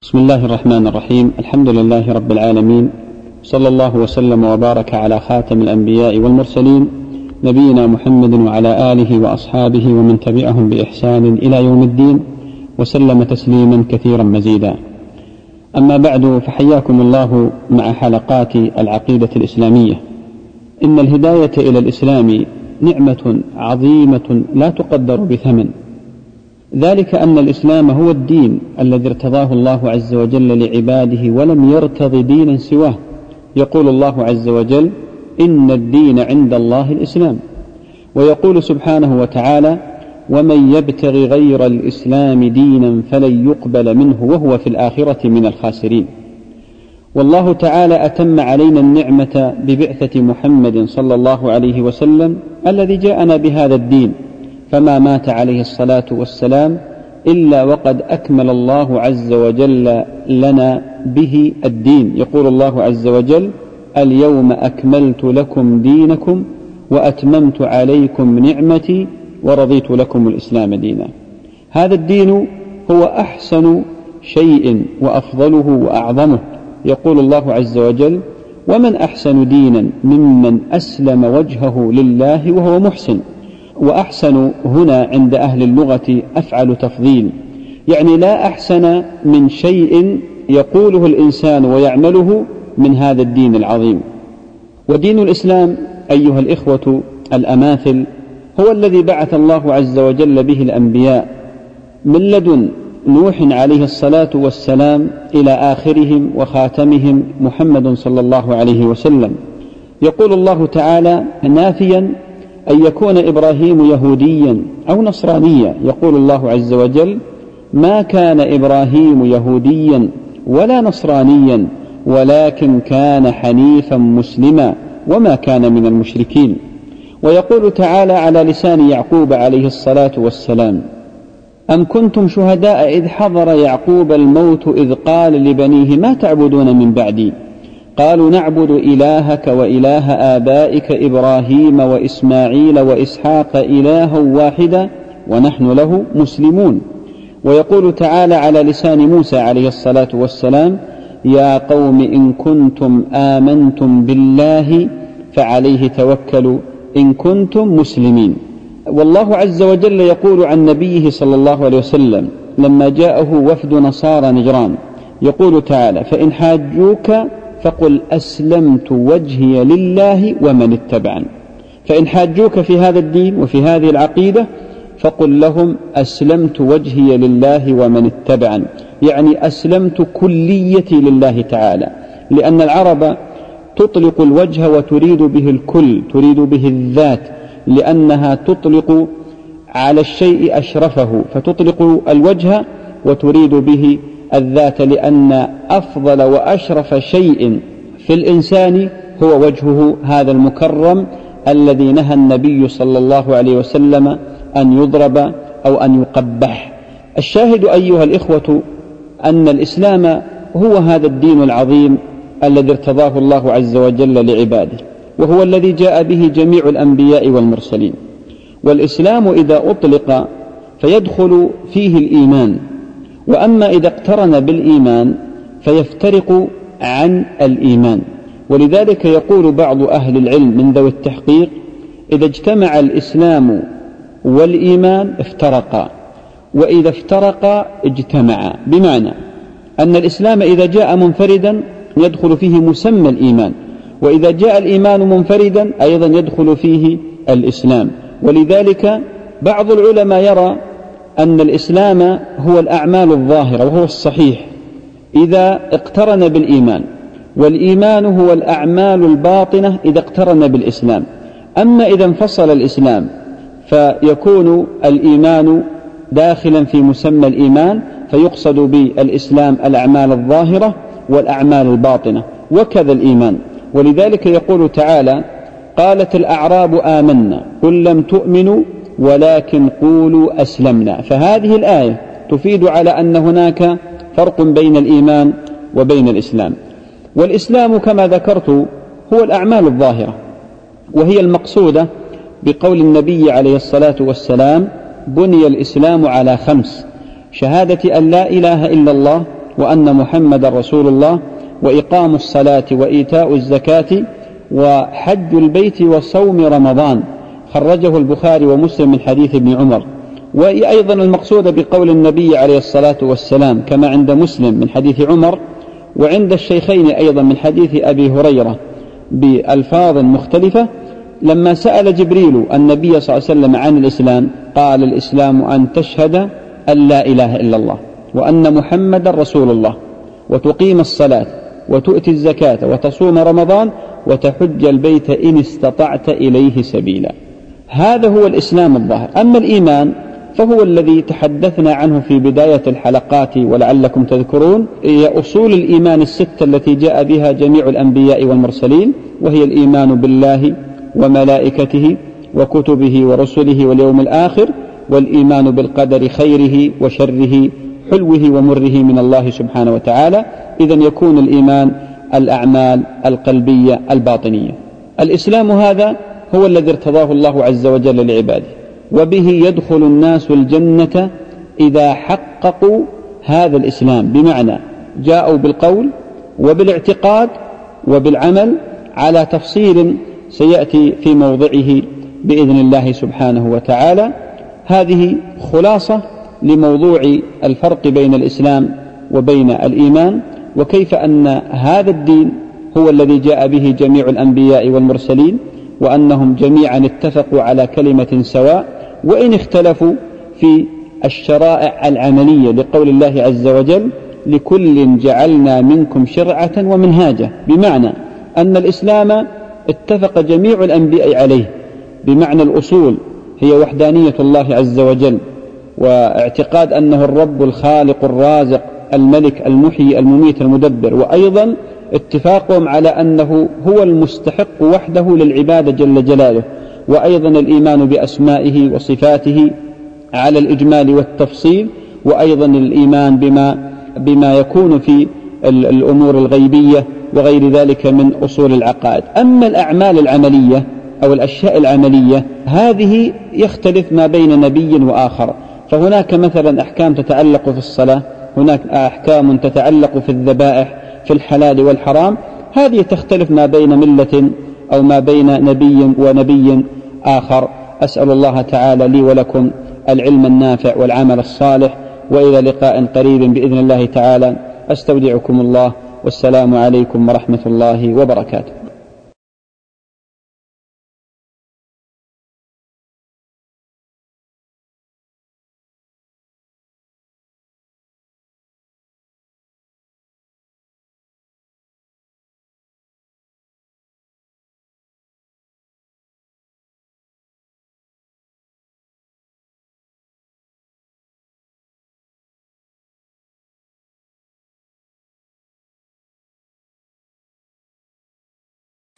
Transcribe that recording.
بسم الله الرحمن الرحيم. الحمد لله رب العالمين، صلى الله وسلم وبارك على خاتم الأنبياء والمرسلين نبينا محمد وعلى آله وأصحابه ومن تبعهم بإحسان إلى يوم الدين، وسلم تسليما كثيرا مزيدا. أما بعد، فحياكم الله مع حلقات العقيدة الإسلامية. إن الهداية إلى الإسلام نعمة عظيمة لا تقدر بثمن، ذلك أن الإسلام هو الدين الذي ارتضاه الله عز وجل لعباده ولم يرتض دينا سواه. يقول الله عز وجل: إن الدين عند الله الإسلام. ويقول سبحانه وتعالى: ومن يبتغ غير الإسلام دينا فلن يقبل منه وهو في الآخرة من الخاسرين. والله تعالى أتم علينا النعمة ببعثة محمد صلى الله عليه وسلم الذي جاءنا بهذا الدين، فما مات عليه الصلاة والسلام إلا وقد أكمل الله عز وجل لنا به الدين. يقول الله عز وجل: اليوم أكملت لكم دينكم وأتممت عليكم نعمتي ورضيت لكم الإسلام دينا. هذا الدين هو أحسن شيء وأفضله وأعظمه. يقول الله عز وجل: ومن أحسن دينا ممن أسلم وجهه لله وهو محسن. وأحسن هنا عند أهل اللغة أفعل تفضيل، يعني لا أحسن من شيء يقوله الإنسان ويعمله من هذا الدين العظيم. ودين الإسلام أيها الإخوة الأماثل هو الذي بعث الله عز وجل به الأنبياء من لدن نوح عليه الصلاة والسلام إلى آخرهم وخاتمهم محمد صلى الله عليه وسلم. يقول الله تعالى نافيا أن يكون إبراهيم يهوديا أو نصرانيا. يقول الله عز وجل: ما كان إبراهيم يهوديا ولا نصرانيا ولكن كان حنيفا مسلما وما كان من المشركين. ويقول تعالى على لسان يعقوب عليه الصلاة والسلام: أم كنتم شهداء إذ حضر يعقوب الموت إذ قال لبنيه ما تعبدون من بعدي قالوا نعبد إلهك وإله آبائك إبراهيم وإسماعيل وإسحاق إلها واحدا ونحن له مسلمون. ويقول تعالى على لسان موسى عليه الصلاة والسلام: يا قوم إن كنتم آمنتم بالله فعليه توكلوا إن كنتم مسلمين. والله عز وجل يقول عن نبيه صلى الله عليه وسلم لما جاءه وفد نصارى نجران، يقول تعالى: فإن حاجوك فقل أسلمت وجهي لله ومن اتبعني. فإن حاجوك في هذا الدين وفي هذه العقيدة فقل لهم أسلمت وجهي لله ومن اتبعني، يعني أسلمت كليتي لله تعالى. لأن العرب تطلق الوجه وتريد به الكل، تريد به الذات، لأنها تطلق على الشيء أشرفه، فتطلق الوجه وتريد به الذات، لأن أفضل وأشرف شيء في الإنسان هو وجهه هذا المكرم الذي نهى النبي صلى الله عليه وسلم أن يضرب أو أن يقبح. الشاهد أيها الإخوة أن الإسلام هو هذا الدين العظيم الذي ارتضاه الله عز وجل لعباده، وهو الذي جاء به جميع الأنبياء والمرسلين. والإسلام إذا أطلق فيدخل فيه الإيمان، وأما إذا اقترن بالإيمان فيفترق عن الإيمان. ولذلك يقول بعض أهل العلم من ذوي التحقيق: إذا اجتمع الإسلام والإيمان افترقا، وإذا افترقا اجتمعا. بمعنى أن الإسلام إذا جاء منفردا يدخل فيه مسمى الإيمان، وإذا جاء الإيمان منفردا أيضا يدخل فيه الإسلام. ولذلك بعض العلماء يرى أن الإسلام هو الأعمال الظاهرة، وهو الصحيح إذا اقترن بالإيمان، والإيمان هو الأعمال الباطنة إذا اقترن بالإسلام. أما إذا انفصل الإسلام فيكون الإيمان داخلا في مسمى الإيمان، فيقصد بالإسلام الأعمال الظاهرة والأعمال الباطنة، وكذا الإيمان. ولذلك يقول تعالى: قالت الأعراب آمنا قل لم تؤمنوا ولكن قولوا أسلمنا. فهذه الآية تفيد على أن هناك فرق بين الإيمان وبين الإسلام. والإسلام كما ذكرت هو الأعمال الظاهرة، وهي المقصودة بقول النبي عليه الصلاة والسلام: بني الإسلام على 5: شهادة أن لا إله إلا الله وأن محمد رسول الله، وإقام الصلاة وإيتاء الزكاة وحج البيت وصوم رمضان. خرجه البخاري ومسلم من حديث ابن عمر. وأيضا المقصود بقول النبي عليه الصلاة والسلام كما عند مسلم من حديث عمر، وعند الشيخين أيضا من حديث أبي هريرة بألفاظ مختلفة، لما سأل جبريل النبي صلى الله عليه وسلم عن الإسلام قال: الإسلام أن تشهد أن لا إله إلا الله وأن محمد رسول الله، وتقيم الصلاة وتؤتي الزكاة وتصوم رمضان وتحج البيت إن استطعت إليه سبيلا. هذا هو الإسلام الظاهر. أما الإيمان فهو الذي تحدثنا عنه في بداية الحلقات ولعلكم تذكرون، هي أصول الإيمان الستة التي جاء بها جميع الأنبياء والمرسلين، وهي الإيمان بالله وملائكته وكتبه ورسله واليوم الآخر، والإيمان بالقدر خيره وشره حلوه ومره من الله سبحانه وتعالى. إذن يكون الإيمان الأعمال القلبية الباطنية. الإسلام هذا هو الذي ارتضاه الله عز وجل لعباده، وبه يدخل الناس الجنة إذا حققوا هذا الإسلام، بمعنى جاءوا بالقول وبالاعتقاد وبالعمل على تفصيل سيأتي في موضعه بإذن الله سبحانه وتعالى. هذه خلاصة لموضوع الفرق بين الإسلام وبين الإيمان، وكيف أن هذا الدين هو الذي جاء به جميع الأنبياء والمرسلين، وأنهم جميعا اتفقوا على كلمة سواء، وإن اختلفوا في الشرائع العملية، لقول الله عز وجل: لكل جعلنا منكم شرعة ومنهاجا، بمعنى أن الإسلام اتفق جميع الأنبياء عليه، بمعنى الأصول هي وحدانية الله عز وجل، واعتقاد أنه الرب الخالق الرازق الملك المحيي المميت المدبر، وأيضا اتفاقهم على أنه هو المستحق وحده للعبادة جل جلاله، وأيضا الإيمان بأسمائه وصفاته على الإجمال والتفصيل، وأيضا الإيمان بما يكون في الأمور الغيبية وغير ذلك من أصول العقائد. أما الأعمال العملية أو الأشياء العملية هذه يختلف ما بين نبي وآخر، فهناك مثلا أحكام تتعلق في الصلاة، هناك أحكام تتعلق في الذبائح، في الحلال والحرام، هذه تختلف ما بين ملة أو ما بين نبي ونبي آخر. أسأل الله تعالى لي ولكم العلم النافع والعمل الصالح، وإلى لقاء قريب بإذن الله تعالى. أستودعكم الله، والسلام عليكم ورحمة الله وبركاته.